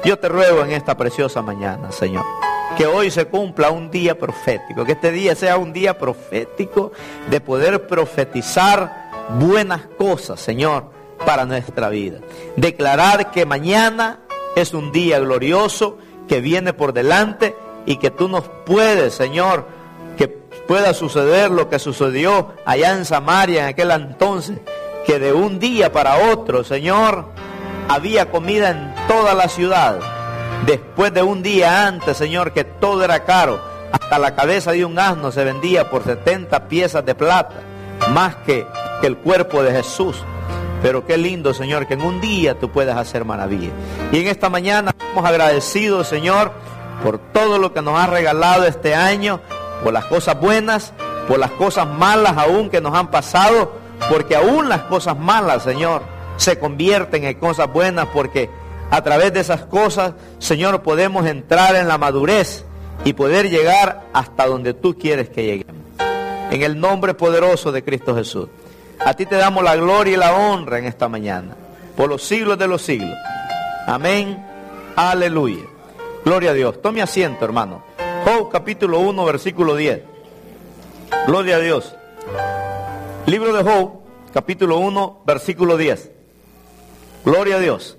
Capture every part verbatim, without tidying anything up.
Yo te ruego en esta preciosa mañana, Señor, que hoy se cumpla un día profético, que este día sea un día profético de poder profetizar buenas cosas, Señor, para nuestra vida. Declarar que mañana es un día glorioso que viene por delante y que tú nos puedes, Señor, que pueda suceder lo que sucedió allá en Samaria en aquel entonces, que de un día para otro, Señor, había comida en toda la ciudad. Después de un día antes, Señor, que todo era caro, hasta la cabeza de un asno se vendía por setenta piezas de plata, más que, que el cuerpo de Jesús. Pero qué lindo, Señor, que en un día tú puedas hacer maravillas. Y en esta mañana estamos agradecidos, Señor, por todo lo que nos has regalado este año, por las cosas buenas, por las cosas malas aún que nos han pasado, porque aún las cosas malas, Señor, se convierten en cosas buenas, porque a través de esas cosas, Señor, podemos entrar en la madurez y poder llegar hasta donde tú quieres que lleguemos. En el nombre poderoso de Cristo Jesús, a ti te damos la gloria y la honra en esta mañana, por los siglos de los siglos. Amén. Aleluya. Gloria a Dios. Tome asiento, hermano. Job capítulo uno, versículo diez. Gloria a Dios. Libro de Job, capítulo uno, versículo diez. Gloria a Dios.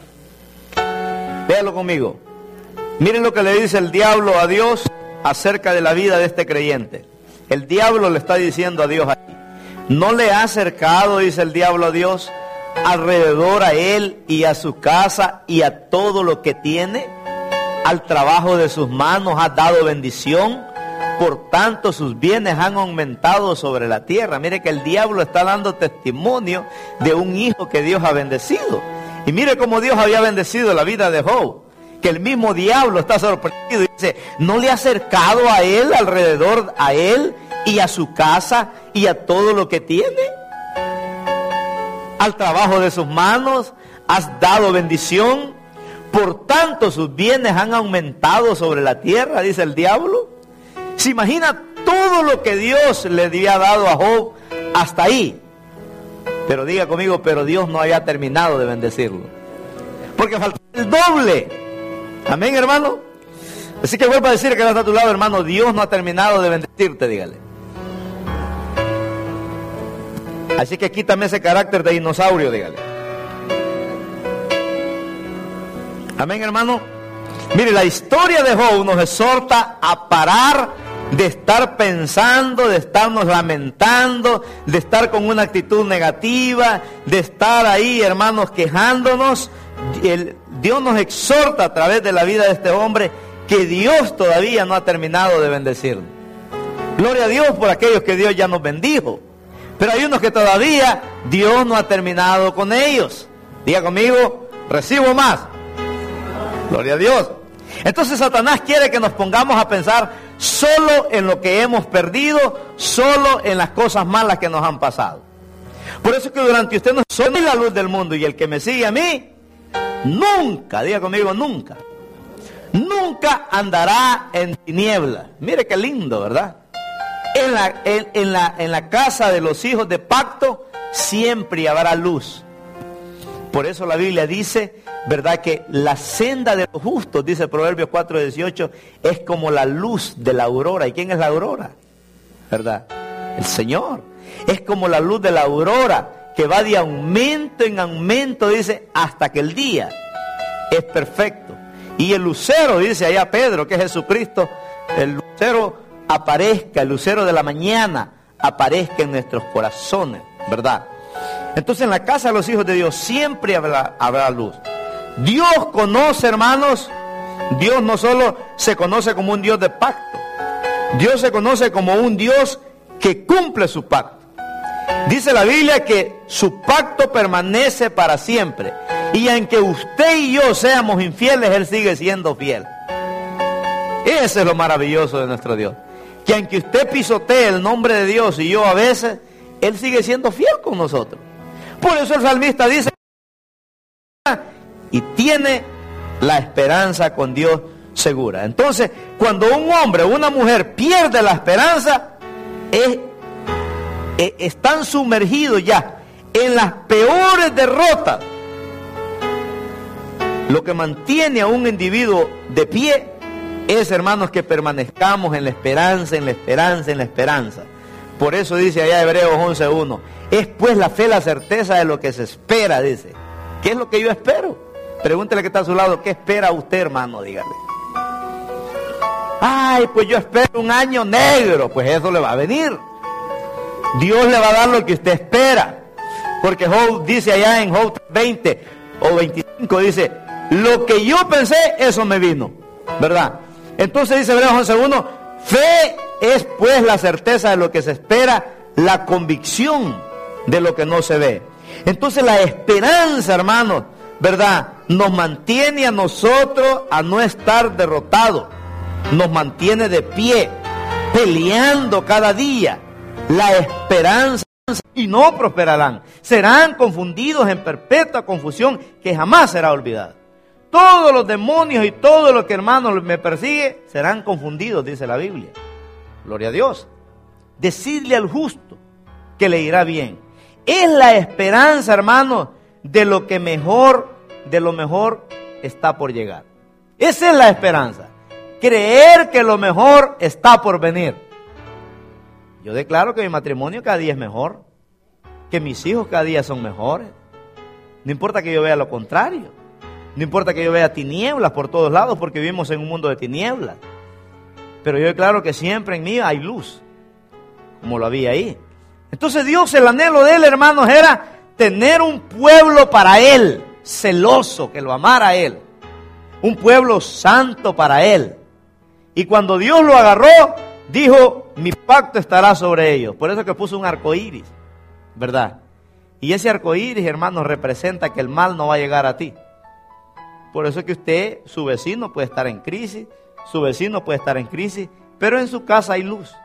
Véalo conmigo. Miren lo que le dice el diablo a Dios acerca de la vida de este creyente. El diablo le está diciendo a Dios aquí: ¿no le ha acercado, dice el diablo a Dios, alrededor a él y a su casa y a todo lo que tiene? Al trabajo de sus manos has dado bendición, por tanto sus bienes han aumentado sobre la tierra. Mire que el diablo está dando testimonio de un hijo que Dios ha bendecido. Y mire cómo Dios había bendecido la vida de Job, que el mismo diablo está sorprendido y dice: ¿no le ha acercado a él, alrededor a él y a su casa y a todo lo que tiene? Al trabajo de sus manos has dado bendición, por tanto sus bienes han aumentado sobre la tierra, dice el diablo. ¿Se imagina todo lo que Dios le había dado a Job hasta ahí? Pero diga conmigo, pero Dios no había terminado de bendecirlo, porque faltaba el doble. Amén, hermano. Así que vuelvo a decir que está a tu lado, hermano: Dios no ha terminado de bendecirte, dígale. Así que quítame ese carácter de dinosaurio, dígale. Amén, hermano. Mire, la historia de Job nos exhorta a parar de estar pensando, de estarnos lamentando, de estar con una actitud negativa, de estar ahí, hermanos, quejándonos. El, Dios nos exhorta a través de la vida de este hombre que Dios todavía no ha terminado de bendecirnos. Gloria a Dios por aquellos que Dios ya nos bendijo, pero hay unos que todavía Dios no ha terminado con ellos. Diga conmigo: recibo más. Gloria a Dios. Entonces Satanás quiere que nos pongamos a pensar solo en lo que hemos perdido, solo en las cosas malas que nos han pasado. Por eso es que durante usted no soy la luz del mundo, y el que me sigue a mí, nunca, diga conmigo, nunca, nunca andará en tinieblas. Mire qué lindo, ¿verdad? En la, en, en la, en la casa de los hijos de pacto siempre habrá luz. Por eso la Biblia dice, ¿verdad?, que la senda de los justos, dice Proverbios cuatro dieciocho, es como la luz de la aurora. ¿Y quién es la aurora? ¿Verdad? El Señor. Es como la luz de la aurora, que va de aumento en aumento, dice, hasta que el día es perfecto. Y el lucero, dice allá Pedro, que es Jesucristo, el lucero aparezca, el lucero de la mañana aparezca en nuestros corazones, ¿verdad? Entonces en la casa de los hijos de Dios siempre habrá, habrá luz. Dios conoce, hermanos, Dios no solo se conoce como un Dios de pacto, Dios se conoce como un Dios que cumple su pacto. Dice la Biblia que su pacto permanece para siempre, y aunque usted y yo seamos infieles, Él sigue siendo fiel. Ese es lo maravilloso de nuestro Dios, que aunque usted pisotee el nombre de Dios y yo a veces, Él sigue siendo fiel con nosotros. Por eso el salmista dice, y tiene la esperanza con Dios segura. Entonces, cuando un hombre o una mujer pierde la esperanza, es, es, están sumergidos ya en las peores derrotas. Lo que mantiene a un individuo de pie es, hermanos, que permanezcamos en la esperanza, en la esperanza, en la esperanza. Por eso dice allá Hebreos once uno, es pues la fe la certeza de lo que se espera, dice. ¿Qué es lo que yo espero? Pregúntele que está a su lado, ¿qué espera usted, hermano? Dígale. Ay, pues yo espero un año negro. Pues eso le va a venir. Dios le va a dar lo que usted espera. Porque Job dice allá en Job veinte o veinticinco, dice, lo que yo pensé, eso me vino, ¿verdad? Entonces dice Hebreos once uno, fe es pues la certeza de lo que se espera, la convicción de lo que no se ve. Entonces la esperanza, hermanos, ¿verdad?, nos mantiene a nosotros a no estar derrotados, nos mantiene de pie, peleando cada día. La esperanza, y no prosperarán, serán confundidos en perpetua confusión que jamás será olvidada. Todos los demonios y todo lo que, hermanos, me persigue serán confundidos, dice la Biblia. Gloria a Dios. Decidle al justo que le irá bien. Es la esperanza, hermanos, de lo que mejor, de lo mejor está por llegar. Esa es la esperanza. Creer que lo mejor está por venir. Yo declaro que mi matrimonio cada día es mejor, que mis hijos cada día son mejores. No importa que yo vea lo contrario. No importa que yo vea tinieblas por todos lados, porque vivimos en un mundo de tinieblas. Pero yo declaro que siempre en mí hay luz, como lo había ahí. Entonces Dios, el anhelo de Él, hermanos, era tener un pueblo para Él, celoso, que lo amara a Él. Un pueblo santo para Él. Y cuando Dios lo agarró, dijo, mi pacto estará sobre ellos. Por eso que puso un arco iris, ¿verdad? Y ese arco iris, hermanos, representa que el mal no va a llegar a ti. Por eso es que usted, su vecino puede estar en crisis, su vecino puede estar en crisis, pero en su casa hay luz.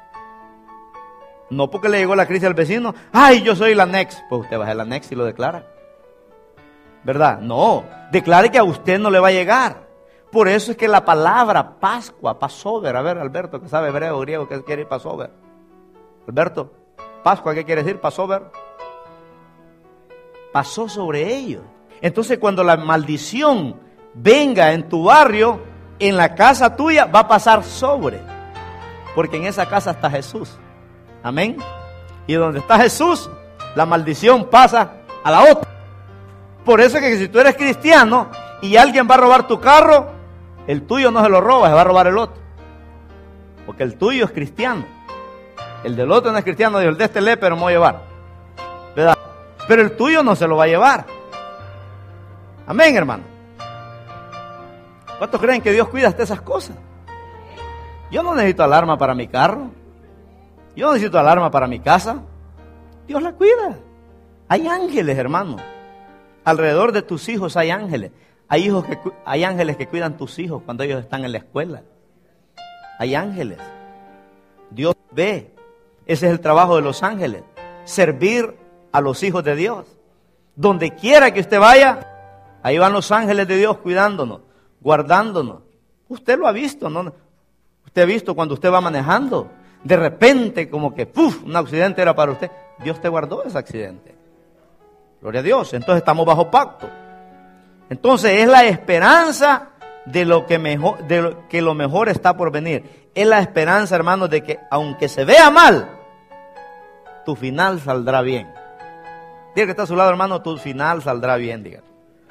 No porque le llegó la crisis al vecino, ay, yo soy la next, pues usted va a ser la next y lo declara, ¿verdad? No, declare que a usted no le va a llegar. Por eso es que la palabra Pascua, Passover, a ver, Alberto, que sabe hebreo, griego, ¿qué quiere decir Passover? Alberto, Pascua, ¿qué quiere decir Passover? Pasó sobre ellos. Entonces, cuando la maldición venga en tu barrio, en la casa tuya va a pasar sobre, porque en esa casa está Jesús. Amén. Y donde está Jesús, la maldición pasa a la otra. Por eso es que si tú eres cristiano y alguien va a robar tu carro, el tuyo no se lo roba, se va a robar el otro. Porque el tuyo es cristiano. El del otro no es cristiano, dijo, el de este lee, pero me voy a llevar, ¿verdad? Pero el tuyo no se lo va a llevar. Amén, hermano. ¿Cuántos creen que Dios cuida hasta esas cosas? Yo no necesito alarma para mi carro. Yo no necesito alarma para mi casa. Dios la cuida. Hay ángeles, hermano. Alrededor de tus hijos hay ángeles. Hay, hijos que, hay ángeles que cuidan tus hijos cuando ellos están en la escuela. Hay ángeles. Dios ve. Ese es el trabajo de los ángeles. Servir a los hijos de Dios. Donde quiera que usted vaya, ahí van los ángeles de Dios cuidándonos, guardándonos. Usted lo ha visto, ¿no? Usted ha visto cuando usted va manejando. De repente como que ¡puf! Un accidente era para usted. Dios te guardó ese accidente. Gloria a Dios. Entonces estamos bajo pacto. Entonces es la esperanza de lo que mejor, de lo que lo mejor está por venir. Es la esperanza, hermanos, de que aunque se vea mal, tu final saldrá bien. Diga que está a su lado, hermano, tu final saldrá bien, diga.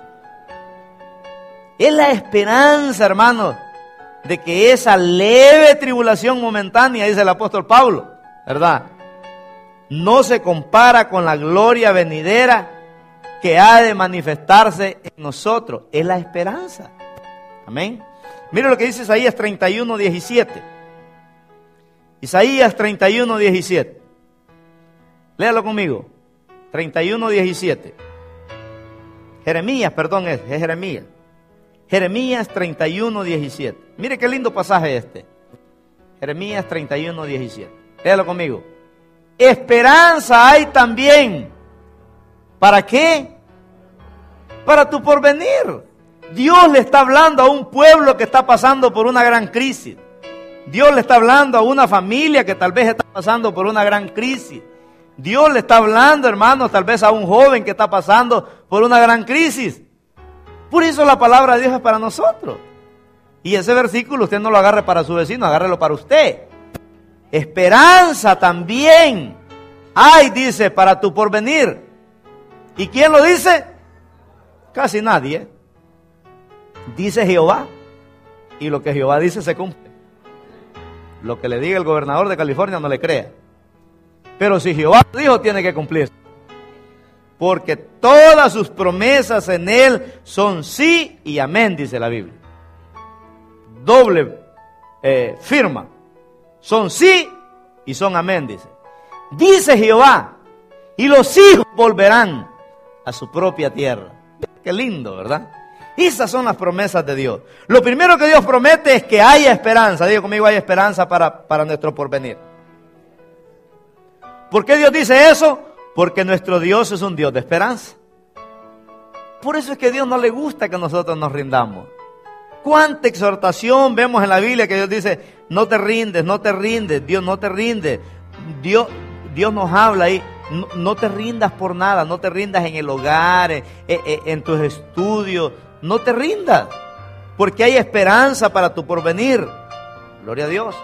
Es la esperanza, hermanos, de que esa leve tribulación momentánea, dice el apóstol Pablo, ¿verdad?, no se compara con la gloria venidera que ha de manifestarse en nosotros. Es la esperanza. Amén. Mire lo que dice Isaías treinta y uno, diecisiete. Isaías treinta y uno, diecisiete. Léalo conmigo. treinta y uno, diecisiete. Jeremías, perdón, es, es Jeremías. Jeremías treinta y uno, diecisiete. Mire qué lindo pasaje este. Jeremías treinta y uno, diecisiete. Léalo conmigo. Esperanza hay también. ¿Para qué? Para tu porvenir. Dios le está hablando a un pueblo que está pasando por una gran crisis. Dios le está hablando a una familia que tal vez está pasando por una gran crisis. Dios le está hablando, hermanos, tal vez a un joven que está pasando por una gran crisis. Por eso la palabra de Dios es para nosotros. Y ese versículo usted no lo agarre para su vecino, agárrelo para usted. Esperanza también hay, dice, para tu porvenir. ¿Y quién lo dice? Casi nadie. Dice Jehová. Y lo que Jehová dice se cumple. Lo que le diga el gobernador de California no le crea. Pero si Jehová lo dijo, tiene que cumplirse. Porque todas sus promesas en él son sí y amén, dice la Biblia. Doble eh, firma. Son sí y son amén, dice. Dice Jehová, y los hijos volverán a su propia tierra. Qué lindo, ¿verdad? Esas son las promesas de Dios. Lo primero que Dios promete es que haya esperanza. Diga conmigo, hay esperanza para, para nuestro porvenir. ¿Por qué Dios dice eso? Porque nuestro Dios es un Dios de esperanza. Por eso es que a Dios no le gusta que nosotros nos rindamos. ¿Cuánta exhortación vemos en la Biblia que Dios dice, no te rindes, no te rindes, Dios no te rinde? Dios, Dios nos habla ahí, no, no te rindas por nada, no te rindas en el hogar, en, en, en tus estudios, no te rindas, porque hay esperanza para tu porvenir. Gloria a Dios.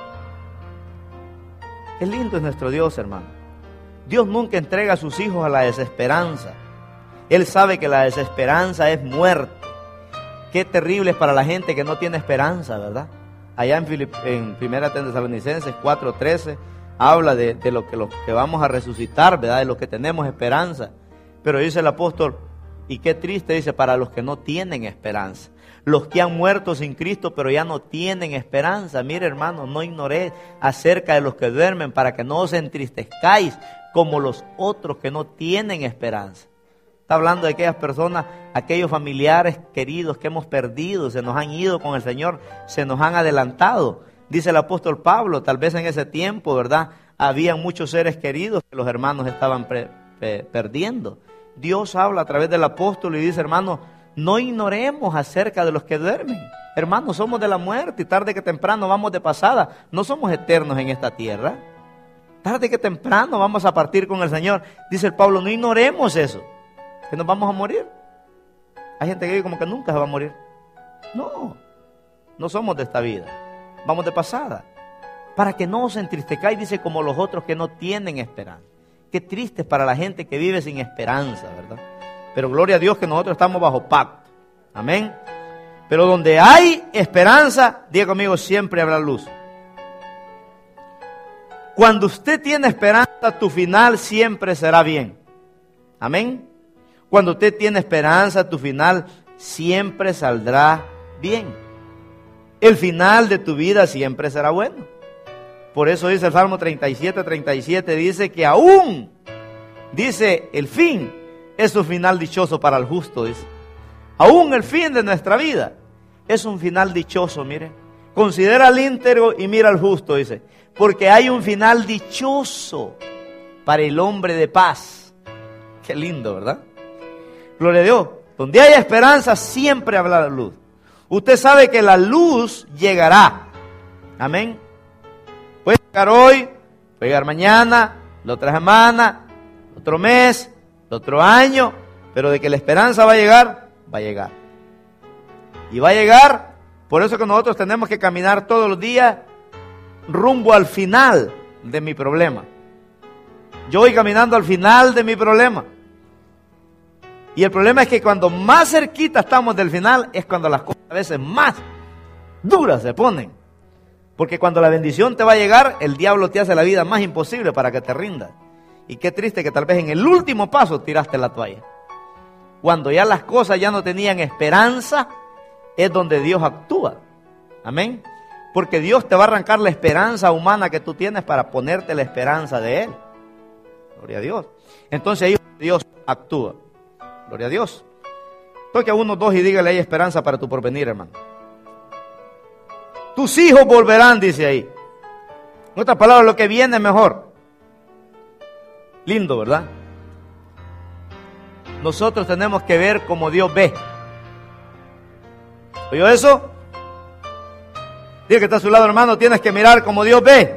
Qué lindo es nuestro Dios, hermano. Dios nunca entrega a sus hijos a la desesperanza. Él sabe que la desesperanza es muerte. Qué terrible es para la gente que no tiene esperanza, ¿verdad? Allá en, Filip, en Primera Tesalonicenses cuatro trece habla de, de lo que, lo que vamos a resucitar, ¿verdad? De lo que tenemos esperanza. Pero dice el apóstol, y qué triste, dice, para los que no tienen esperanza. Los que han muerto sin Cristo, pero ya no tienen esperanza. Mire, hermano, no ignoré acerca de los que duermen, para que no os entristezcáis como los otros que no tienen esperanza. Está hablando de aquellas personas, aquellos familiares queridos que hemos perdido, se nos han ido con el Señor, se nos han adelantado. Dice el apóstol Pablo, tal vez en ese tiempo, ¿verdad? Había muchos seres queridos que los hermanos estaban pre, pre, perdiendo. Dios habla a través del apóstol y dice, hermano, no ignoremos acerca de los que duermen. Hermanos, somos de la muerte y tarde que temprano vamos de pasada. No somos eternos en esta tierra. Tarde que temprano vamos a partir con el Señor. Dice el Pablo, no ignoremos eso, que nos vamos a morir. Hay gente que dice como que nunca se va a morir. No, no somos de esta vida, vamos de pasada. Para que no os entristezcáis, dice, como los otros que no tienen esperanza. Qué triste es para la gente que vive sin esperanza, ¿verdad? Pero gloria a Dios que nosotros estamos bajo pacto. Amén. Pero donde hay esperanza, diga conmigo, siempre habrá luz. Cuando usted tiene esperanza, tu final siempre será bien. Amén. Cuando usted tiene esperanza, tu final siempre saldrá bien. El final de tu vida siempre será bueno. Por eso dice el Salmo treinta y siete, treinta y siete, dice que aún, dice, el fin es un final dichoso para el justo, dice. Aún el fin de nuestra vida es un final dichoso, mire. Considera al íntegro y mira al justo, dice. Porque hay un final dichoso para el hombre de paz. Qué lindo, ¿verdad? Gloria a Dios. Donde haya esperanza siempre habrá la luz. Usted sabe que la luz llegará. Amén. Puede llegar hoy, puede llegar mañana, la otra semana, otro mes, otro año, pero de que la esperanza va a llegar, va a llegar. Y va a llegar, por eso que nosotros tenemos que caminar todos los días rumbo al final de mi problema. Yo voy caminando al final de mi problema. Y el problema es que cuando más cerquita estamos del final, es cuando las cosas a veces más duras se ponen. Porque cuando la bendición te va a llegar, el diablo te hace la vida más imposible para que te rindas. Y qué triste que tal vez en el último paso tiraste la toalla. Cuando ya las cosas ya no tenían esperanza, es donde Dios actúa. Amén. Porque Dios te va a arrancar la esperanza humana que tú tienes para ponerte la esperanza de Él. Gloria a Dios. Entonces ahí Dios actúa. Gloria a Dios. Toque a uno, dos y dígale, hay esperanza para tu porvenir, hermano. Tus hijos volverán, dice ahí. En otras palabras, lo que viene es mejor. Lindo, ¿verdad? Nosotros tenemos que ver como Dios ve. ¿Oyó eso? Diga que está a su lado, hermano, tienes que mirar como Dios ve.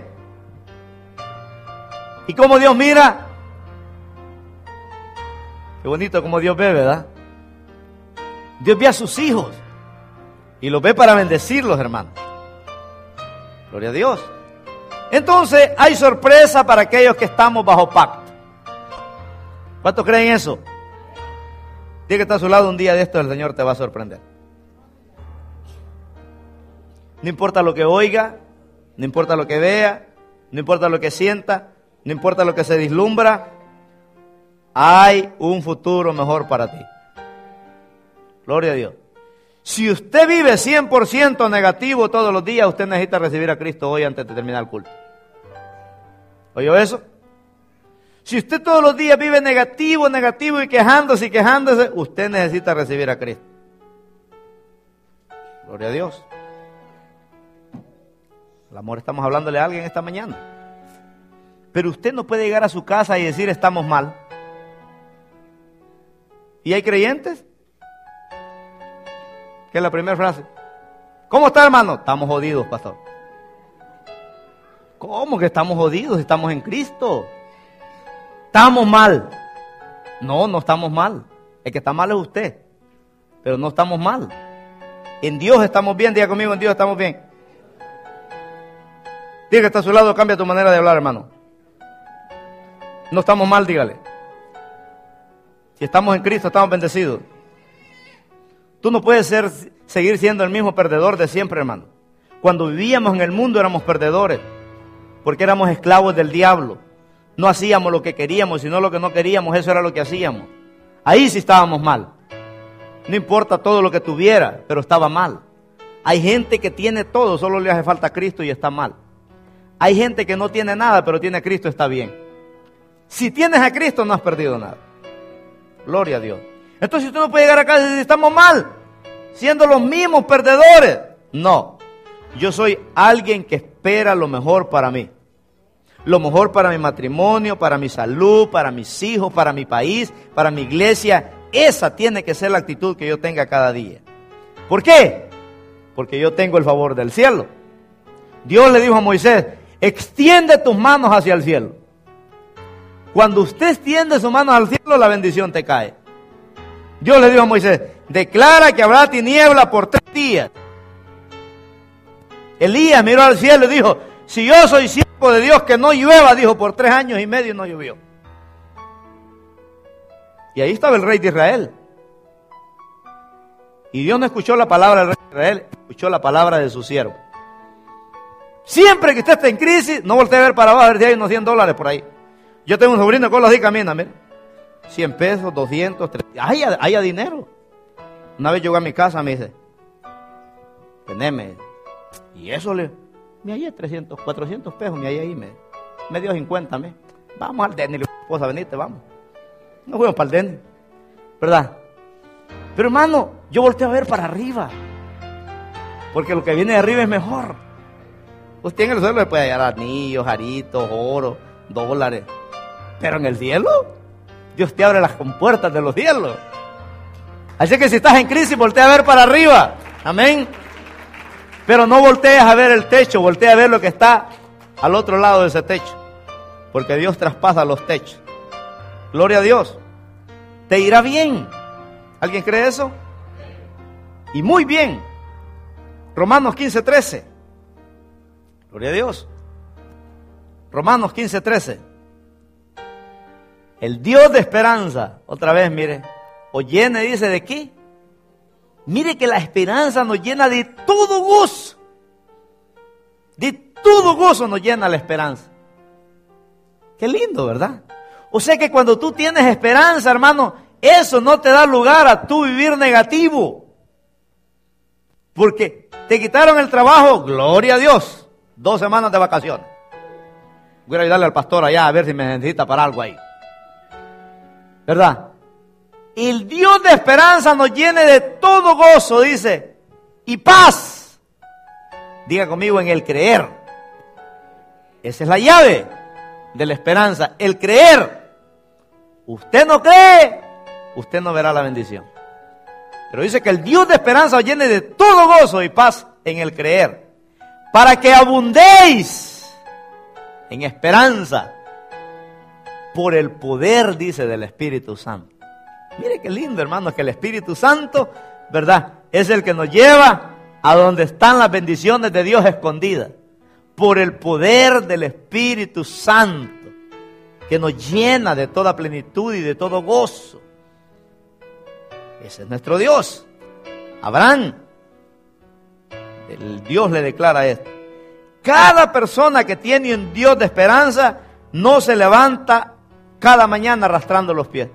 ¿Y cómo Dios mira? Qué bonito como Dios ve, ¿verdad? Dios ve a sus hijos y los ve para bendecirlos, hermanos. Gloria a Dios. Entonces hay sorpresa para aquellos que estamos bajo pacto. ¿Cuántos creen eso? Diga que está a su lado, un día de esto el Señor te va a sorprender. No importa lo que oiga, no importa lo que vea, no importa lo que sienta, no importa lo que se vislumbra, hay un futuro mejor para ti. Gloria a Dios. Si usted vive cien por ciento negativo todos los días, usted necesita recibir a Cristo hoy antes de terminar el culto. ¿Oyó eso? Si usted todos los días vive negativo, negativo y quejándose y quejándose, usted necesita recibir a Cristo. Gloria a Dios. El amor, estamos hablándole a alguien esta mañana. Pero usted no puede llegar a su casa y decir estamos mal. ¿Y hay creyentes? ¿Qué es la primera frase? ¿Cómo está, hermano? Estamos jodidos, pastor. ¿Cómo que estamos jodidos? Estamos en Cristo. Estamos mal. No, no estamos mal. El que está mal es usted. Pero no estamos mal. En Dios estamos bien. Diga conmigo, en Dios estamos bien. Diga que está a su lado, cambia tu manera de hablar, hermano. No estamos mal, dígale. Si estamos en Cristo, estamos bendecidos. Tú no puedes ser, seguir siendo el mismo perdedor de siempre, hermano. Cuando vivíamos en el mundo éramos perdedores, porque éramos esclavos del diablo. No hacíamos lo que queríamos, sino lo que no queríamos, eso era lo que hacíamos. Ahí sí estábamos mal. No importa todo lo que tuviera, pero estaba mal. Hay gente que tiene todo, solo le hace falta a Cristo y está mal. Hay gente que no tiene nada, pero tiene a Cristo, está bien. Si tienes a Cristo, no has perdido nada. Gloria a Dios. Entonces usted no puede llegar acá y decir, estamos mal, siendo los mismos perdedores. No, yo soy alguien que espera lo mejor para mí. Lo mejor para mi matrimonio, para mi salud, para mis hijos, para mi país, para mi iglesia. Esa tiene que ser la actitud que yo tenga cada día. ¿Por qué? Porque yo tengo el favor del cielo. Dios le dijo a Moisés, extiende tus manos hacia el cielo. Cuando usted extiende sus manos al cielo, la bendición te cae. Dios le dijo a Moisés, declara que habrá tiniebla por tres días. Elías miró al cielo y dijo, si yo soy siervo de Dios, que no llueva, dijo, por tres años y medio no llovió. Y ahí estaba el rey de Israel. Y Dios no escuchó la palabra del rey de Israel, escuchó la palabra de su siervo. Siempre que usted esté en crisis, no voltee a ver para abajo, a ver si hay unos cien dólares por ahí. Yo tengo un sobrino que lo así camina, mira. cien pesos, doscientos, trescientos. Haya, haya dinero. Una vez llegó a mi casa, me dice, teneme. Y eso le, me hallé trescientos, cuatrocientos pesos, me hallé ahí, me, me dio cincuenta, me. Vamos al Denny, le digo, esposa, venite, vamos. Nos fuimos para el Denny, ¿verdad? Pero hermano, yo volteo a ver para arriba. Porque lo que viene de arriba es mejor. Usted en el suelo le puede hallar anillos, aritos, oro, dólares. Pero en el cielo, Dios te abre las compuertas de los cielos. Así que si estás en crisis, voltea a ver para arriba. Amén. Pero no voltees a ver el techo, voltea a ver lo que está al otro lado de ese techo. Porque Dios traspasa los techos. Gloria a Dios. Te irá bien. ¿Alguien cree eso? Y muy bien. Romanos quince, trece. Gloria a Dios. Romanos quince, trece. El Dios de esperanza, otra vez, mire, os llena, dice, ¿de qué? Mire que la esperanza nos llena de todo gozo. De todo gozo nos llena la esperanza. Qué lindo, ¿verdad? O sea que cuando tú tienes esperanza, hermano, eso no te da lugar a tú vivir negativo. Porque te quitaron el trabajo, gloria a Dios, dos semanas de vacaciones. Voy a ayudarle al pastor allá a ver si me necesita para algo ahí. ¿Verdad? El Dios de esperanza nos llene de todo gozo, dice, y paz. Diga conmigo, en el creer. Esa es la llave de la esperanza, el creer. Usted no cree, usted no verá la bendición. Pero dice que el Dios de esperanza os llene de todo gozo y paz en el creer, para que abundéis en esperanza por el poder, dice, del Espíritu Santo. Mire qué lindo, hermano, que el Espíritu Santo ¿verdad? Es el que nos lleva a donde están las bendiciones de Dios escondidas, por el poder del Espíritu Santo, que nos llena de toda plenitud y de todo gozo. Ese es nuestro Dios. Abraham, el Dios le declara esto. Cada persona que tiene un Dios de esperanza no se levanta cada mañana arrastrando los pies.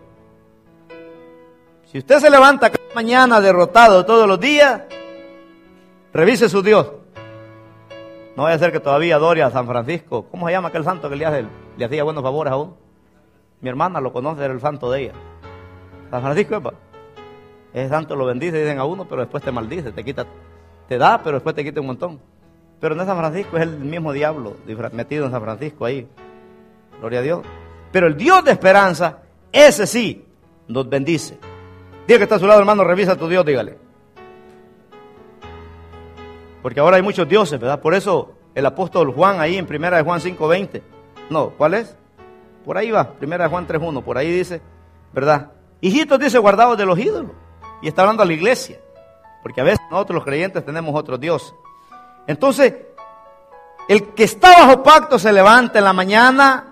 Si usted se levanta cada mañana derrotado todos los días, revise su Dios. No vaya a ser que todavía adore a San Francisco. ¿Cómo se llama aquel santo que le, hace, le hacía buenos favores a uno? Mi hermana lo conoce, era el santo de ella. San Francisco, epa. Ese santo lo bendice, dicen a uno, pero después te maldice, te quita, te da, pero después te quita un montón. Pero no es San Francisco, es el mismo diablo metido en San Francisco ahí. Gloria a Dios. Pero el Dios de esperanza, ese sí, nos bendice. Diga que está a su lado, hermano, revisa tu Dios, dígale. Porque ahora hay muchos dioses, ¿verdad? Por eso el apóstol Juan ahí en primera de Juan cinco veinte. No, ¿cuál es? Por ahí va, primera de Juan tres uno. Por ahí dice, ¿verdad? Hijitos, dice, guardados de los ídolos. Y está hablando a la iglesia. Porque a veces nosotros los creyentes tenemos otros dioses. Entonces, el que está bajo pacto se levanta en la mañana.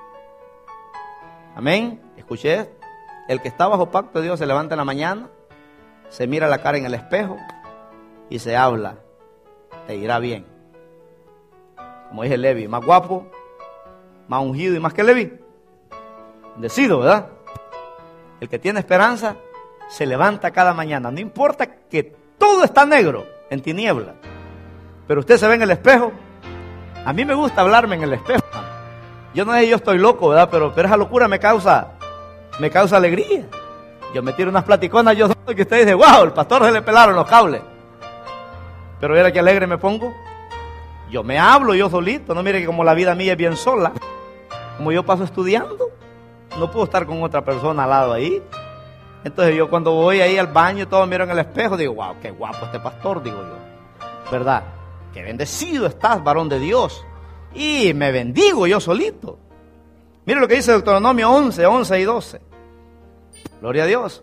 Amén. Escuché esto. El que está bajo pacto de Dios se levanta en la mañana, se mira la cara en el espejo y se habla. Te irá bien. Como dije Levi, más guapo, más ungido y más que Levi. Bendecido, ¿verdad? El que tiene esperanza se levanta cada mañana. No importa que todo está negro, en tinieblas. Pero usted se ve en el espejo. A mí me gusta hablarme en el espejo. Yo no sé, yo estoy loco, ¿verdad? Pero, pero esa locura me causa, me causa alegría. Yo me tiro unas platiconas yo solo que usted dice, wow, el pastor se le pelaron los cables. Pero mira que alegre me pongo. Yo me hablo yo solito. No mire que como la vida mía es bien sola. Como yo paso estudiando, no puedo estar con otra persona al lado ahí. Entonces yo cuando voy ahí al baño, todos miro en el espejo, digo, wow, qué guapo este pastor, digo yo. ¿Verdad? Qué bendecido estás, varón de Dios. Y me bendigo yo solito. Mire lo que dice Deuteronomio once, once y doce. Gloria a Dios.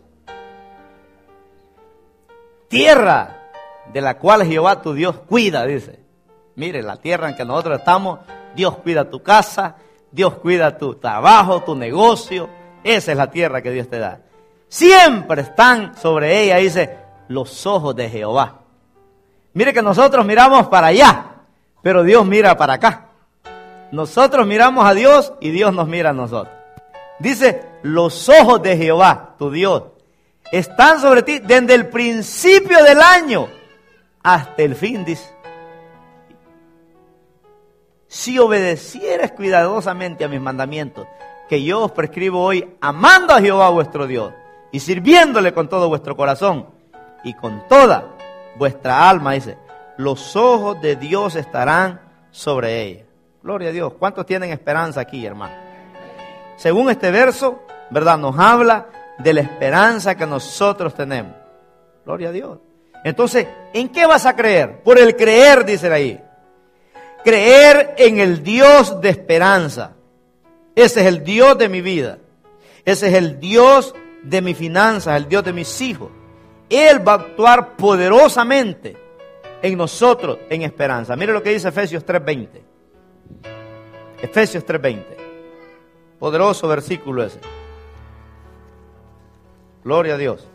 Tierra de la cual Jehová tu Dios cuida, dice. Mire, la tierra en que nosotros estamos, Dios cuida tu casa, Dios cuida tu trabajo, tu negocio. Esa es la tierra que Dios te da. Siempre están sobre ella, dice, los ojos de Jehová. Mire que nosotros miramos para allá, pero Dios mira para acá. Nosotros miramos a Dios y Dios nos mira a nosotros. Dice, los ojos de Jehová, tu Dios, están sobre ti desde el principio del año hasta el fin, dice. Si obedecieres cuidadosamente a mis mandamientos, que yo os prescribo hoy, amando a Jehová vuestro Dios, y sirviéndole con todo vuestro corazón, y con toda vuestra alma, dice, los ojos de Dios estarán sobre ella. Gloria a Dios. ¿Cuántos tienen esperanza aquí, hermano? Según este verso, ¿verdad? Nos habla de la esperanza que nosotros tenemos. Gloria a Dios. Entonces, ¿en qué vas a creer? Por el creer, dice ahí. Creer en el Dios de esperanza. Ese es el Dios de mi vida. Ese es el Dios de mis finanzas, el Dios de mis hijos. Él va a actuar poderosamente en nosotros en esperanza. Mire lo que dice Efesios tres veinte. Efesios tres veinte. Poderoso versículo ese. Gloria a Dios.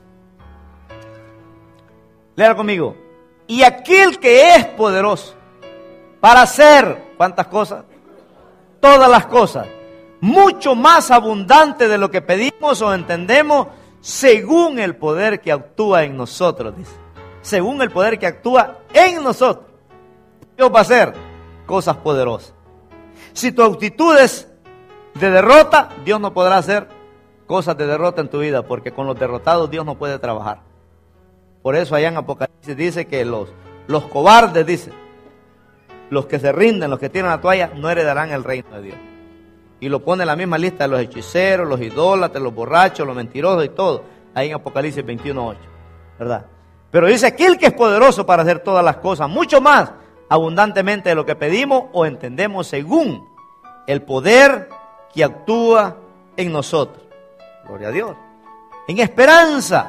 Lea conmigo. Y aquel que es poderoso para hacer, ¿cuántas cosas? Todas las cosas. Mucho más abundante de lo que pedimos o entendemos, según el poder que actúa en nosotros, dice. Según el poder que actúa en nosotros. Dios va a hacer cosas poderosas. Si tu actitud es de derrota, Dios no podrá hacer cosas de derrota en tu vida, porque con los derrotados Dios no puede trabajar. Por eso allá en Apocalipsis dice que los, los cobardes, dice, los que se rinden, los que tiran la toalla, no heredarán el reino de Dios. Y lo pone en la misma lista de los hechiceros, los idólatras, los borrachos, los mentirosos y todo, ahí en Apocalipsis veintiuno ocho, ¿verdad? Pero dice, aquel que es poderoso para hacer todas las cosas, mucho más abundantemente de lo que pedimos o entendemos, según el poder que actúa en nosotros. Gloria a Dios. En esperanza,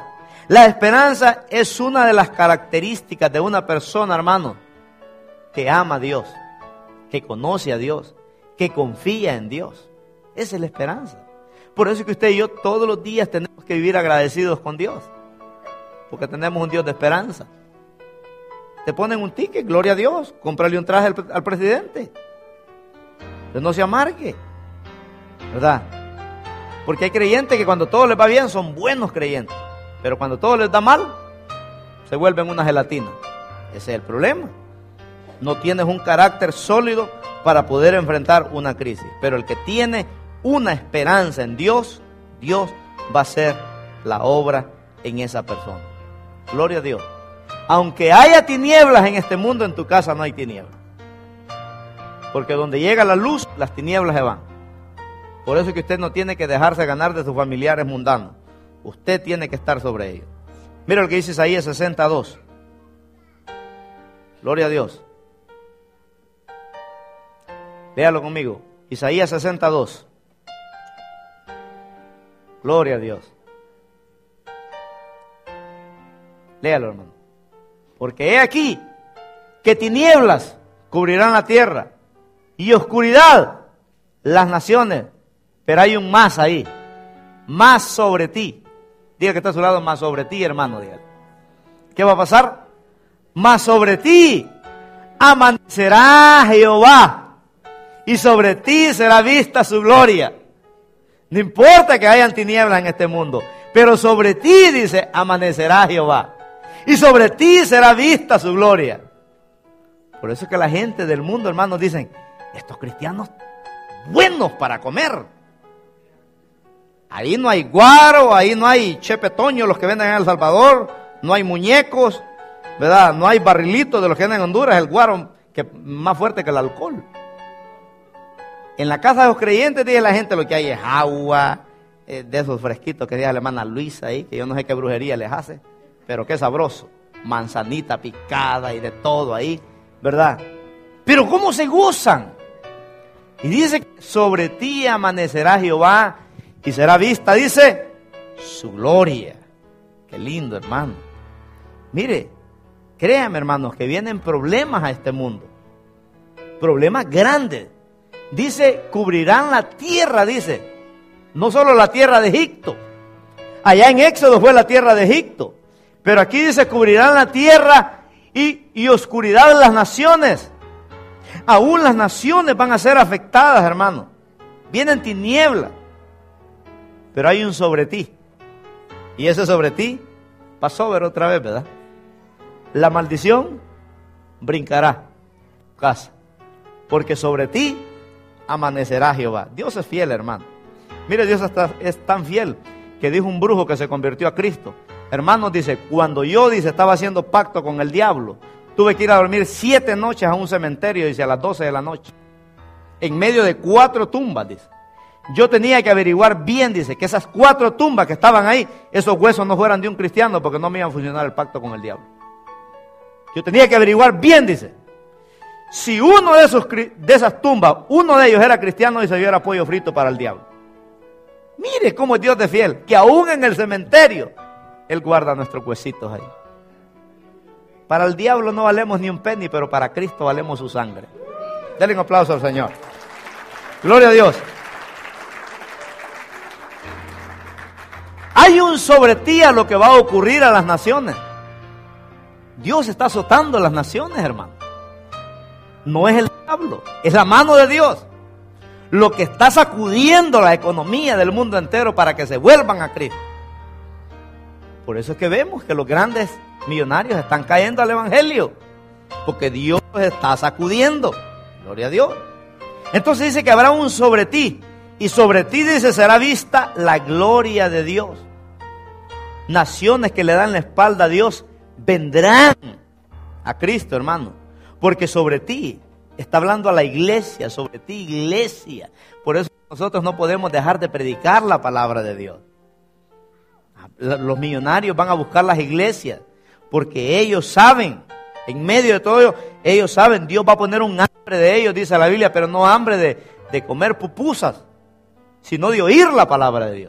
La esperanza es una de las características de una persona, hermano, que ama a Dios, que conoce a Dios, que confía en Dios. Esa es la esperanza. Por eso es que usted y yo todos los días tenemos que vivir agradecidos con Dios, porque tenemos un Dios de esperanza. Te ponen un ticket, gloria a Dios, cómprale un traje al, al presidente. Pero no se amargue, ¿verdad? Porque hay creyentes que cuando todo les va bien son buenos creyentes, pero cuando todo les da mal, se vuelven una gelatina. Ese es el problema. No tienes un carácter sólido para poder enfrentar una crisis. Pero el que tiene una esperanza en Dios, Dios va a hacer la obra en esa persona. Gloria a Dios. Aunque haya tinieblas en este mundo, en tu casa no hay tinieblas. Porque donde llega la luz, las tinieblas se van. Por eso es que usted no tiene que dejarse ganar de sus familiares mundanos. Usted tiene que estar sobre ellos. Mira lo que dice Isaías sesenta y dos. Gloria a Dios. Léalo conmigo. Isaías sesenta y dos. Gloria a Dios. Léalo, hermano. Porque he aquí que tinieblas cubrirán la tierra y oscuridad las naciones. Pero hay un más ahí. Más sobre ti. Diga que está a su lado, más sobre ti, hermano. Dígale. ¿Qué va a pasar? Más sobre ti amanecerá Jehová, y sobre ti será vista su gloria. No importa que hayan tinieblas en este mundo, pero sobre ti, dice, amanecerá Jehová, y sobre ti será vista su gloria. Por eso es que la gente del mundo, hermanos, dicen, estos cristianos buenos para comer. Ahí no hay guaro, ahí no hay chepetoño, los que venden en El Salvador, no hay muñecos, ¿verdad? No hay barrilitos de los que venden en Honduras, el guaro que más fuerte que el alcohol. En la casa de los creyentes, dice la gente, lo que hay es agua, eh, de esos fresquitos que dice la hermana Luisa ahí, que yo no sé qué brujería les hace, pero qué sabroso. Manzanita picada y de todo ahí, ¿verdad? Pero ¿cómo se gozan? Y dice, sobre ti amanecerá Jehová y será vista, dice, su gloria. Qué lindo, hermano. Mire, créame, hermanos, que vienen problemas a este mundo. Problemas grandes. Dice, cubrirán la tierra, dice. No solo la tierra de Egipto. Allá en Éxodo fue la tierra de Egipto. Pero aquí dice, cubrirán la tierra y, y oscuridad en las naciones. Aún las naciones van a ser afectadas, hermano. Vienen tinieblas. Pero hay un sobre ti. Y ese sobre ti pasó a ver otra vez, ¿verdad? La maldición brincará tu casa. Porque sobre ti amanecerá Jehová. Dios es fiel, hermano. Mire, Dios está, es tan fiel que dijo un brujo que se convirtió a Cristo. Hermanos, dice, cuando yo, dice, estaba haciendo pacto con el diablo, tuve que ir a dormir siete noches a un cementerio, dice, a las doce de la noche. En medio de cuatro tumbas, dice. Yo tenía que averiguar bien, dice, que esas cuatro tumbas que estaban ahí, esos huesos no fueran de un cristiano, porque no me iban a funcionar el pacto con el diablo. Yo tenía que averiguar bien, dice. Si uno de, esos, de esas tumbas, uno de ellos era cristiano, dice, yo era pollo frito para el diablo. Mire cómo es Dios de fiel, que aún en el cementerio, Él guarda nuestros huesitos ahí. Para el diablo no valemos ni un penny, pero para Cristo valemos su sangre. Denle un aplauso al Señor. Gloria a Dios. Hay un sobre ti a lo que va a ocurrir a las naciones. Dios está azotando a las naciones, hermano. No es el diablo, es la mano de Dios. Lo que está sacudiendo la economía del mundo entero para que se vuelvan a Cristo. Por eso es que vemos que los grandes millonarios están cayendo al evangelio. Porque Dios los está sacudiendo. Gloria a Dios. Entonces dice que habrá un sobre ti. Y sobre ti, dice, será vista la gloria de Dios. Naciones que le dan la espalda a Dios vendrán a Cristo, hermano. Porque sobre ti, está hablando a la iglesia, sobre ti, iglesia. Por eso nosotros no podemos dejar de predicar la palabra de Dios. Los millonarios van a buscar las iglesias, porque ellos saben, en medio de todo ello, ellos saben, Dios va a poner un hambre de ellos, dice la Biblia, pero no hambre de, de comer pupusas, sino de oír la palabra de Dios.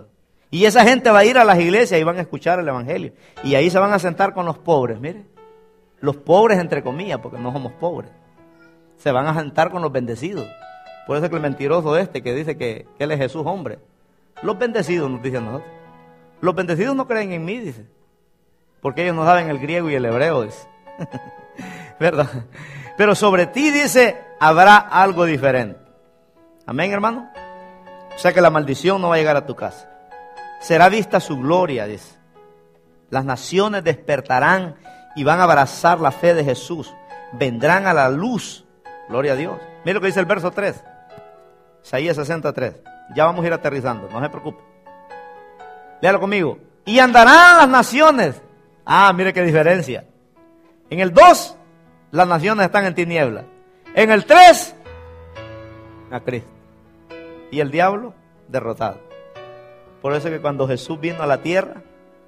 Y esa gente va a ir a las iglesias y van a escuchar el evangelio. Y ahí se van a sentar con los pobres, mire. Los pobres entre comillas, porque no somos pobres. Se van a sentar con los bendecidos. Por eso es que el mentiroso este que dice que, que él es Jesús hombre. Los bendecidos nos dicen nosotros. Los bendecidos no creen en mí, dice. Porque ellos no saben el griego y el hebreo, dice. ¿Verdad? Pero sobre ti, dice, habrá algo diferente. Amén, hermano. O sea que la maldición no va a llegar a tu casa. Será vista su gloria, dice. Las naciones despertarán y van a abrazar la fe de Jesús. Vendrán a la luz. Gloria a Dios. Mira lo que dice el verso tres. Isaías sesenta y tres. Ya vamos a ir aterrizando, no se preocupe. Léalo conmigo. Y andarán las naciones. Ah, mire qué diferencia. En el dos, las naciones están en tinieblas. En el tres, a Cristo. Y el diablo, derrotado. Por eso es que cuando Jesús vino a la tierra,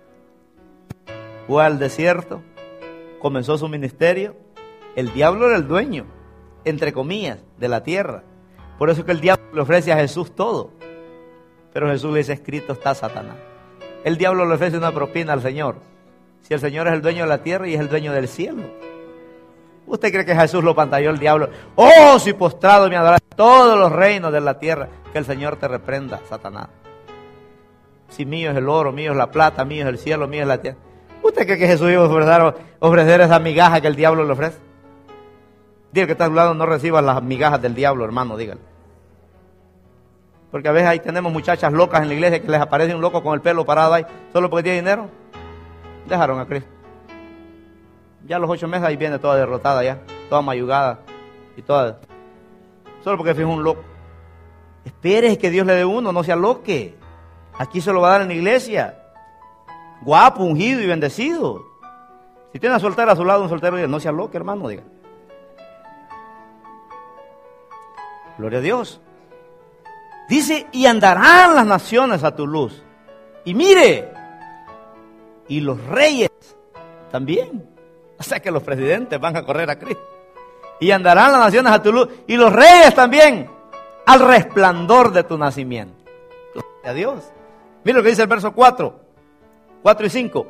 fue al desierto, comenzó su ministerio, el diablo era el dueño, entre comillas, de la tierra. Por eso es que el diablo le ofrece a Jesús todo. Pero Jesús le dice, escrito está Satanás. El diablo le ofrece una propina al Señor. Si el Señor es el dueño de la tierra y es el dueño del cielo. ¿Usted cree que Jesús lo pantalló el diablo? Oh, si postrado me adoras todos los reinos de la tierra. Que el Señor te reprenda, Satanás. Si mío es el oro, mío es la plata, mío es el cielo, mío es la tierra. ¿Usted cree que Jesús iba a ofrecer, ofrecer esa migaja que el diablo le ofrece? Dígale que está a su lado, no recibas las migajas del diablo, hermano, dígale. Porque a veces ahí tenemos muchachas locas en la iglesia que les aparece un loco con el pelo parado ahí, solo porque tiene dinero. Dejaron a Cristo. Ya a los ocho meses ahí viene toda derrotada ya, toda mayugada y toda. Solo porque fijó un loco. Espere que Dios le dé uno, no se aloque. Aquí se lo va a dar en la iglesia. Guapo, ungido y bendecido. Si tiene una soltera a su lado, un soltero, no se aloque, hermano, diga. Gloria a Dios. Dice, y andarán las naciones a tu luz. Y mire, y los reyes también. O sea que los presidentes van a correr a Cristo. Y andarán las naciones a tu luz. Y los reyes también al resplandor de tu nacimiento. Gloria a Dios. Mire lo que dice el verso cuatro. cuatro y cinco.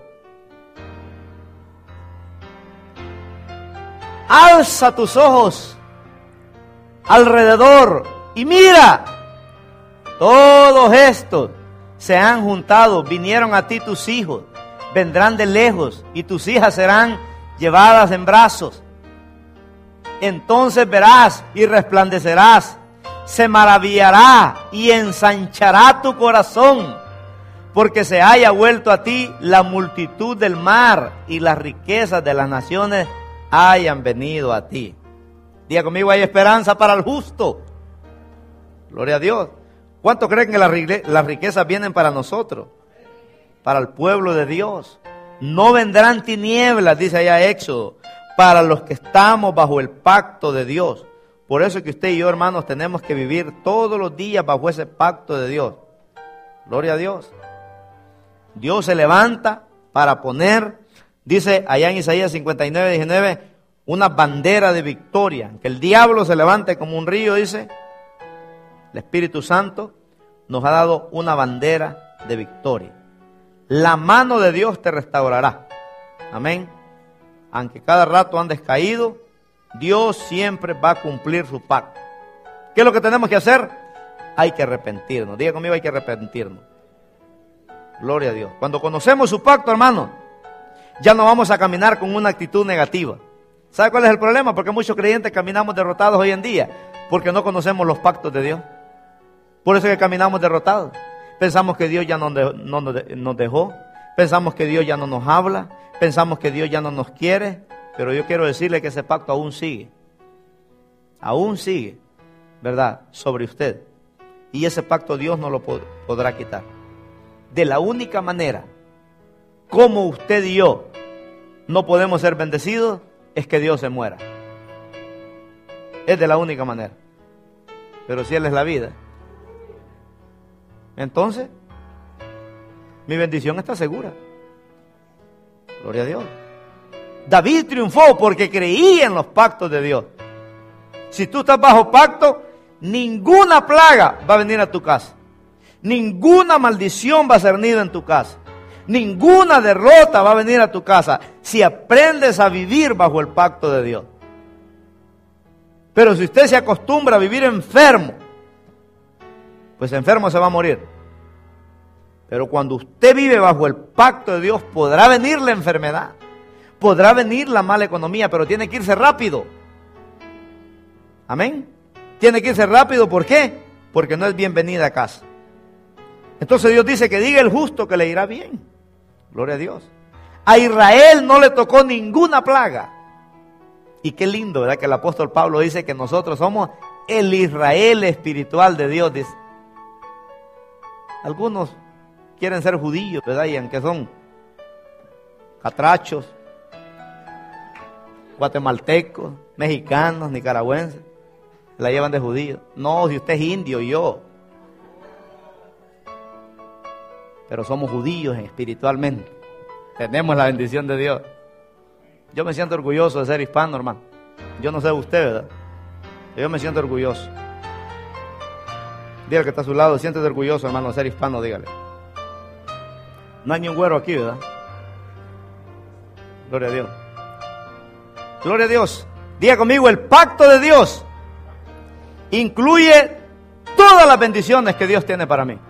Alza tus ojos alrededor y mira. Todos estos se han juntado, vinieron a ti tus hijos, vendrán de lejos y tus hijas serán llevadas en brazos. Entonces verás y resplandecerás, se maravillará y ensanchará tu corazón, porque se haya vuelto a ti la multitud del mar y las riquezas de las naciones hayan venido a ti. Diga conmigo, hay esperanza para el justo. Gloria a Dios. ¿Cuántos creen que las riquezas vienen para nosotros? Para el pueblo de Dios. No vendrán tinieblas, dice allá Éxodo, para los que estamos bajo el pacto de Dios. Por eso es que usted y yo, hermanos, tenemos que vivir todos los días bajo ese pacto de Dios. Gloria a Dios. Dios se levanta para poner, dice allá en Isaías cincuenta y nueve, diecinueve, una bandera de victoria. Que el diablo se levante como un río, dice. El Espíritu Santo nos ha dado una bandera de victoria. La mano de Dios te restaurará. Amén. Aunque cada rato andes caído, Dios siempre va a cumplir su pacto. ¿Qué es lo que tenemos que hacer? Hay que arrepentirnos. Diga conmigo, hay que arrepentirnos. Gloria a Dios. Cuando conocemos su pacto, hermano, ya no vamos a caminar con una actitud negativa. ¿Sabe cuál es el problema? Porque muchos creyentes caminamos derrotados hoy en día, porque no conocemos los pactos de Dios. Por eso es que caminamos derrotados. Pensamos que Dios ya no, de, no nos dejó. Pensamos que Dios ya no nos habla. Pensamos que Dios ya no nos quiere. Pero yo quiero decirle que ese pacto aún sigue. Aún sigue, ¿verdad? Sobre usted. Y ese pacto Dios no lo pod- podrá quitar. De la única manera como usted y yo no podemos ser bendecidos es que Dios se muera. Es de la única manera. Pero si Él es la vida, entonces mi bendición está segura. Gloria a Dios. David triunfó porque creía en los pactos de Dios. Si tú estás bajo pacto, ninguna plaga va a venir a tu casa. Ninguna maldición va a ser nido en tu casa. Ninguna derrota va a venir a tu casa si aprendes a vivir bajo el pacto de Dios. Pero si usted se acostumbra a vivir enfermo, pues enfermo se va a morir. Pero cuando usted vive bajo el pacto de Dios, podrá venir la enfermedad, podrá venir la mala economía, pero tiene que irse rápido. Amén. Tiene que irse rápido, ¿por qué? Porque no es bienvenida a casa. Entonces Dios dice que diga el justo que le irá bien. Gloria a Dios. A Israel no le tocó ninguna plaga. Y qué lindo, ¿verdad? Que el apóstol Pablo dice que nosotros somos el Israel espiritual de Dios. Dice. Algunos quieren ser judíos, ¿verdad? Y aunque son catrachos, guatemaltecos, mexicanos, nicaragüenses, la llevan de judío. No, si usted es indio, yo. Pero somos judíos espiritualmente. Tenemos la bendición de Dios. Yo me siento orgulloso de ser hispano, hermano. Yo no sé usted, ¿verdad? Yo me siento orgulloso. Dígale que está a su lado, siéntete orgulloso, hermano, de ser hispano, dígale. No hay ni un güero aquí, ¿verdad? Gloria a Dios. Gloria a Dios. Diga conmigo, el pacto de Dios incluye todas las bendiciones que Dios tiene para mí.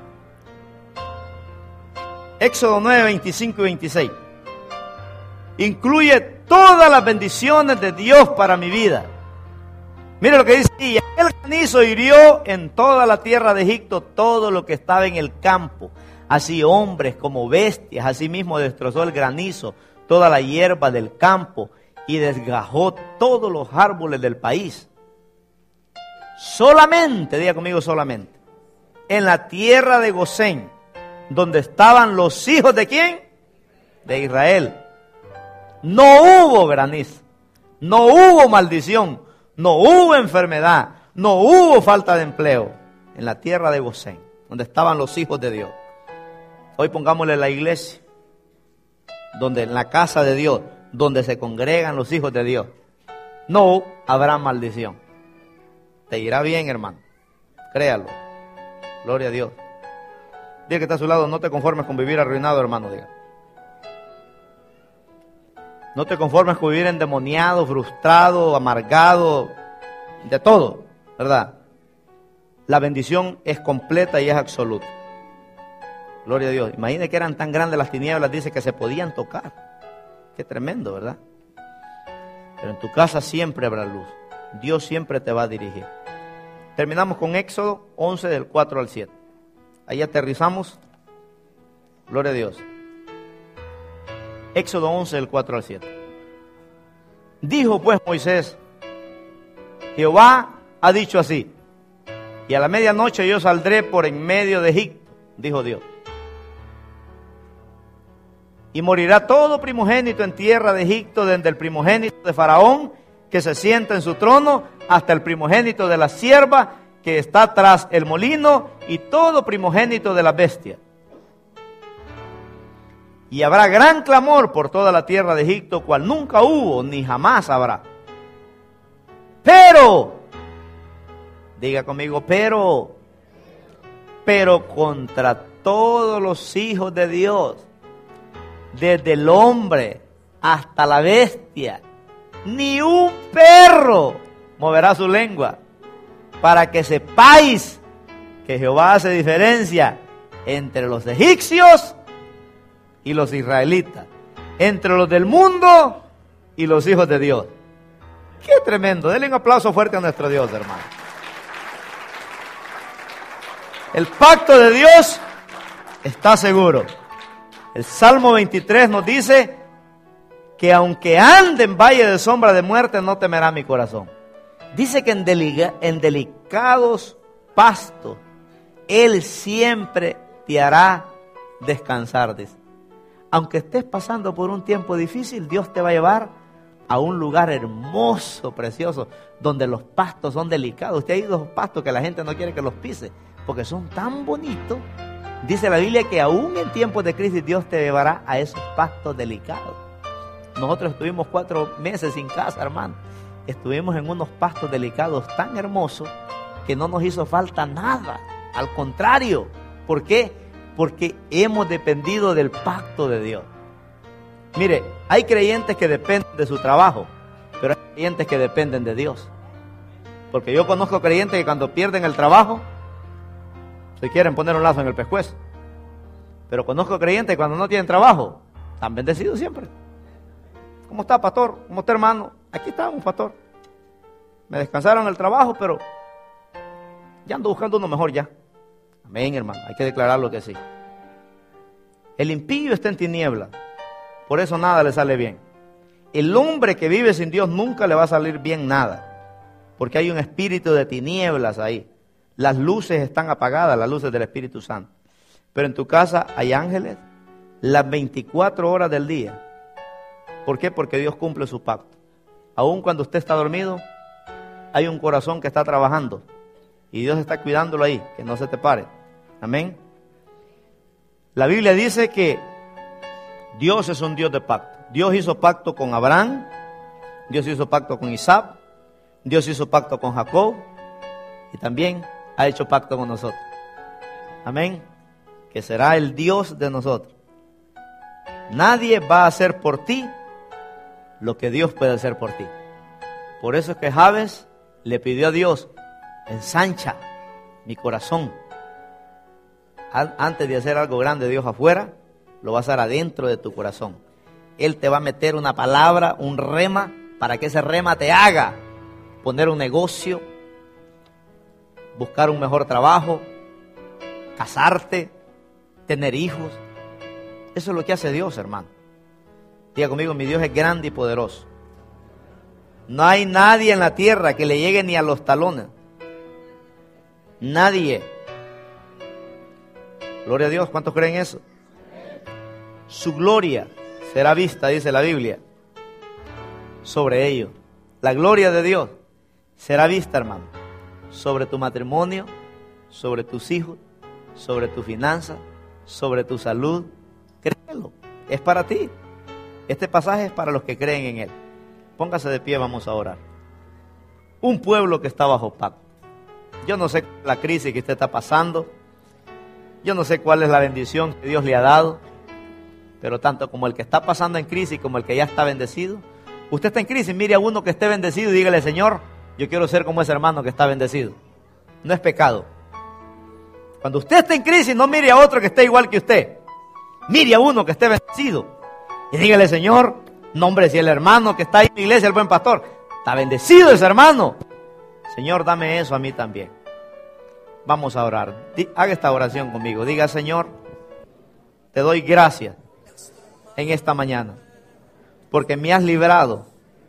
Éxodo nueve, veinticinco y veintiséis. Incluye todas las bendiciones de Dios para mi vida. Mire lo que dice. Y aquel granizo hirió en toda la tierra de Egipto todo lo que estaba en el campo, así hombres como bestias. Asimismo destrozó el granizo toda la hierba del campo y desgajó todos los árboles del país. Solamente, diga conmigo solamente, en la tierra de Gosén, donde estaban los hijos de ¿quién? De Israel. No hubo granizo, no hubo maldición, no hubo enfermedad, no hubo falta de empleo. En la tierra de Gosén, donde estaban los hijos de Dios. Hoy pongámosle la iglesia, donde en la casa de Dios, donde se congregan los hijos de Dios, no habrá maldición. Te irá bien, hermano, créalo. Gloria a Dios. Diga que está a su lado, no te conformes con vivir arruinado, hermano, diga. No te conformes con vivir endemoniado, frustrado, amargado, de todo, ¿verdad? La bendición es completa y es absoluta. Gloria a Dios. Imagine que eran tan grandes las tinieblas, dice que se podían tocar. Qué tremendo, ¿verdad? Pero en tu casa siempre habrá luz. Dios siempre te va a dirigir. Terminamos con Éxodo once, del cuatro al siete. Ahí aterrizamos. Gloria a Dios. Éxodo once, del cuatro al siete. Dijo pues Moisés: Jehová ha dicho así: y a la medianoche yo saldré por en medio de Egipto, dijo Dios. Y morirá todo primogénito en tierra de Egipto, desde el primogénito de Faraón, que se sienta en su trono, hasta el primogénito de la sierva, que está tras el molino, y todo primogénito de la bestia. Y habrá gran clamor por toda la tierra de Egipto, cual nunca hubo, ni jamás habrá. Pero, diga conmigo, pero, pero contra todos los hijos de Dios, desde el hombre hasta la bestia, ni un perro moverá su lengua, para que sepáis que Jehová hace diferencia entre los egipcios y los israelitas, entre los del mundo y los hijos de Dios. ¡Qué tremendo! Denle un aplauso fuerte a nuestro Dios, hermano. El pacto de Dios está seguro. El Salmo veintitrés nos dice que aunque ande en valle de sombra de muerte, no temerá mi corazón. Dice que en, delica, en delicados pastos Él siempre te hará descansar. Dice. Aunque estés pasando por un tiempo difícil, Dios te va a llevar a un lugar hermoso, precioso, donde los pastos son delicados. Usted ha ido a esos pastos que la gente no quiere que los pise, porque son tan bonitos. Dice la Biblia que aún en tiempos de crisis Dios te llevará a esos pastos delicados. Nosotros estuvimos cuatro meses sin casa, hermano. Estuvimos en unos pastos delicados tan hermosos que no nos hizo falta nada. Al contrario, ¿Por qué? Porque hemos dependido del pacto de Dios. Mire, hay creyentes que dependen de su trabajo, pero hay creyentes que dependen de Dios. Porque yo conozco creyentes que cuando pierden el trabajo, se quieren poner un lazo en el pescuezo. Pero conozco creyentes que cuando no tienen trabajo, están bendecidos siempre. ¿Cómo está, pastor? ¿Cómo está, hermano? Aquí estamos, pastor. Me descansaron el trabajo, pero ya ando buscando uno mejor ya. Amén, hermano. Hay que declararlo que sí. El impío está en tinieblas. Por eso nada le sale bien. El hombre que vive sin Dios nunca le va a salir bien nada. Porque hay un espíritu de tinieblas ahí. Las luces están apagadas, las luces del Espíritu Santo. Pero en tu casa hay ángeles las veinticuatro horas del día. ¿Por qué? Porque Dios cumple su pacto. Aun cuando usted está dormido, hay un corazón que está trabajando. Y Dios está cuidándolo ahí, que no se te pare. Amén. La Biblia dice que Dios es un Dios de pacto. Dios hizo pacto con Abraham, Dios hizo pacto con Isaac, Dios hizo pacto con Jacob y también ha hecho pacto con nosotros. Amén. Que será el Dios de nosotros. Nadie va a hacer por ti lo que Dios puede hacer por ti. Por eso es que Jabes le pidió a Dios: ensancha mi corazón. Antes de hacer algo grande Dios afuera, lo va a hacer adentro de tu corazón. Él te va a meter una palabra, un rema, para que ese rema te haga poner un negocio, buscar un mejor trabajo, casarte, tener hijos. Eso es lo que hace Dios, hermano. Diga conmigo: mi Dios es grande y poderoso. No hay nadie en la tierra que le llegue ni a los talones. Nadie. Gloria a Dios. ¿Cuántos creen eso? Su gloria será vista, dice la Biblia, sobre ellos. La gloria de Dios será vista, hermano, sobre tu matrimonio, sobre tus hijos, sobre tu finanza, sobre tu salud. Créelo, es para ti. Este pasaje es para los que creen en Él. Póngase de pie, vamos a orar. Un pueblo que está bajo pacto. Yo no sé la crisis que usted está pasando. Yo no sé cuál es la bendición que Dios le ha dado. Pero tanto como el que está pasando en crisis como el que ya está bendecido. Usted está en crisis, mire a uno que esté bendecido y dígale: Señor, yo quiero ser como ese hermano que está bendecido. No es pecado. Cuando usted esté en crisis, no mire a otro que esté igual que usted. Mire a uno que esté bendecido y dígale: Señor, no, hombre, si el hermano que está ahí en la iglesia, el buen pastor, está bendecido ese hermano, Señor, dame eso a mí también. Vamos a orar. Haga esta oración conmigo. Diga: Señor, te doy gracias en esta mañana, porque me has librado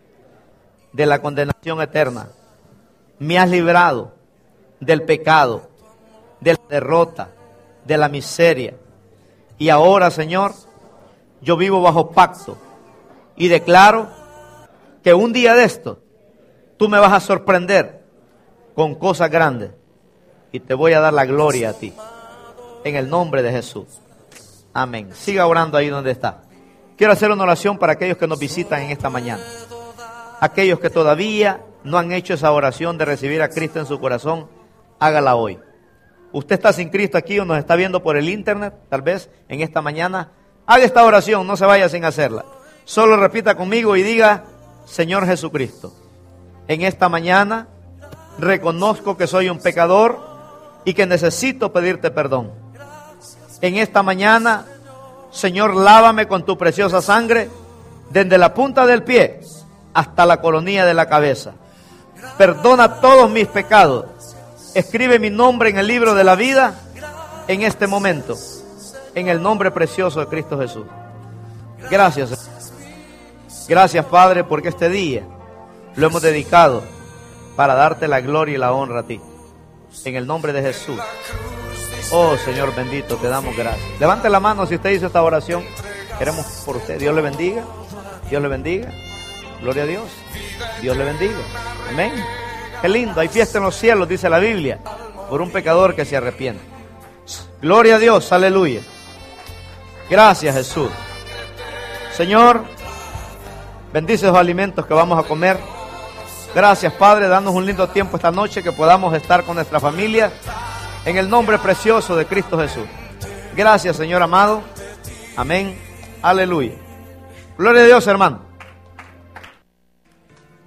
de la condenación eterna. Me has librado del pecado, de la derrota, de la miseria. Y ahora, Señor, yo vivo bajo pacto y declaro que un día de esto tú me vas a sorprender con cosas grandes y te voy a dar la gloria a ti, en el nombre de Jesús. Amén. Siga orando ahí donde está. Quiero hacer una oración para aquellos que nos visitan en esta mañana. Aquellos que todavía no han hecho esa oración de recibir a Cristo en su corazón, hágala hoy. Usted está sin Cristo aquí o nos está viendo por el internet, tal vez en esta mañana. Haga esta oración, no se vaya sin hacerla. Solo repita conmigo y diga: Señor Jesucristo, en esta mañana reconozco que soy un pecador y que necesito pedirte perdón. En esta mañana, Señor, lávame con tu preciosa sangre desde la punta del pie hasta la coronilla de la cabeza. Perdona todos mis pecados. Escribe mi nombre en el libro de la vida en este momento, en el nombre precioso de Cristo Jesús. Gracias. Gracias, Padre, porque este día lo hemos dedicado para darte la gloria y la honra a ti. En el nombre de Jesús. Oh, Señor bendito, te damos gracias. Levante la mano si usted hizo esta oración. Queremos por usted. Dios le bendiga. Dios le bendiga. Gloria a Dios. Dios le bendiga. Amén. Qué lindo. Hay fiesta en los cielos, dice la Biblia, por un pecador que se arrepiente. Gloria a Dios. Aleluya. Gracias, Jesús. Señor, bendice los alimentos que vamos a comer. Gracias, Padre. Danos un lindo tiempo esta noche, que podamos estar con nuestra familia en el nombre precioso de Cristo Jesús. Gracias, Señor amado. Amén. Aleluya. Gloria a Dios, hermano.